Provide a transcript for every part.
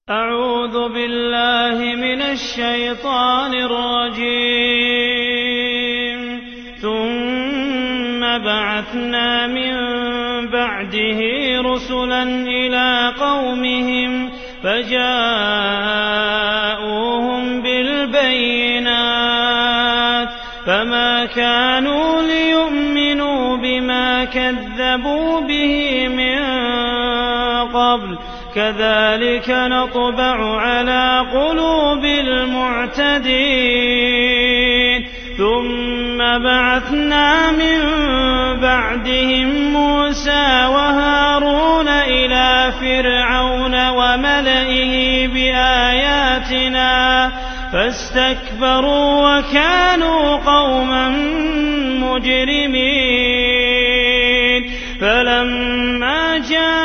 أعوذ بالله من الشيطان الرجيم. ثم بعثنا من بعده رسلا إلى قومهم فجاءوهم بالبينات فما كانوا ليؤمنوا بما كذبوا به من قبل كذلك نطبع على قلوب المعتدين. ثم بعثنا من بعدهم موسى وهارون إلى فرعون وملئه بآياتنا فاستكبروا وكانوا قوما مجرمين. فلما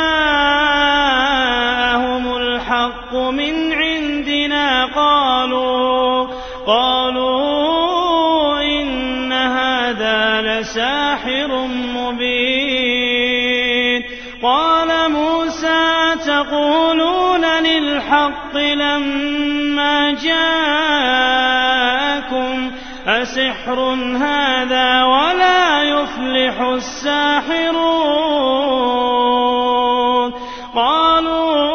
جاءهم الحق من عندنا قالوا إن هذا لساحر مبين. قال موسى تقولون للحق لما جاءكم أسحر هذا ولا يفلح الساحرون. قالوا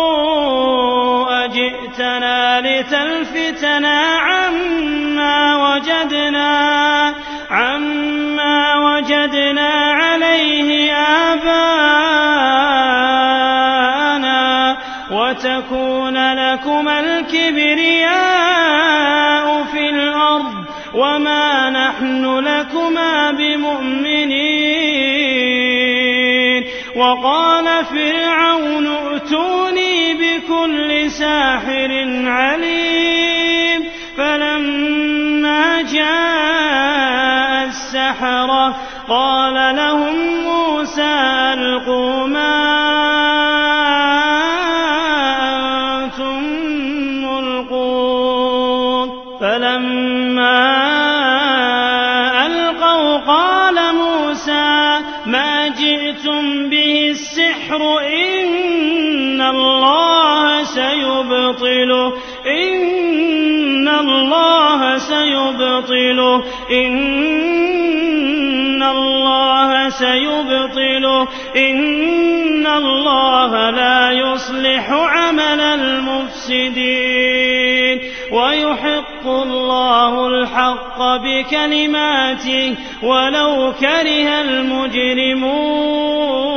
أجئتنا لتلفتنا عما وجدنا عليه آباءنا وتكون لكما الكبرياء في الأرض وما نحن لكما بمؤمنين. وقال فرعون ائتوني بكل ساحر عليم. فلما جاء السحرة قال لهم موسى ألقوا ما أنتم ملقون. فلما ألقوا قال موسى ما جئتم به السحر إن الله سيبطله إن الله لا يصلح عمل المفسدين ويحق الله الحق بكلماته ولو كره المجرمون.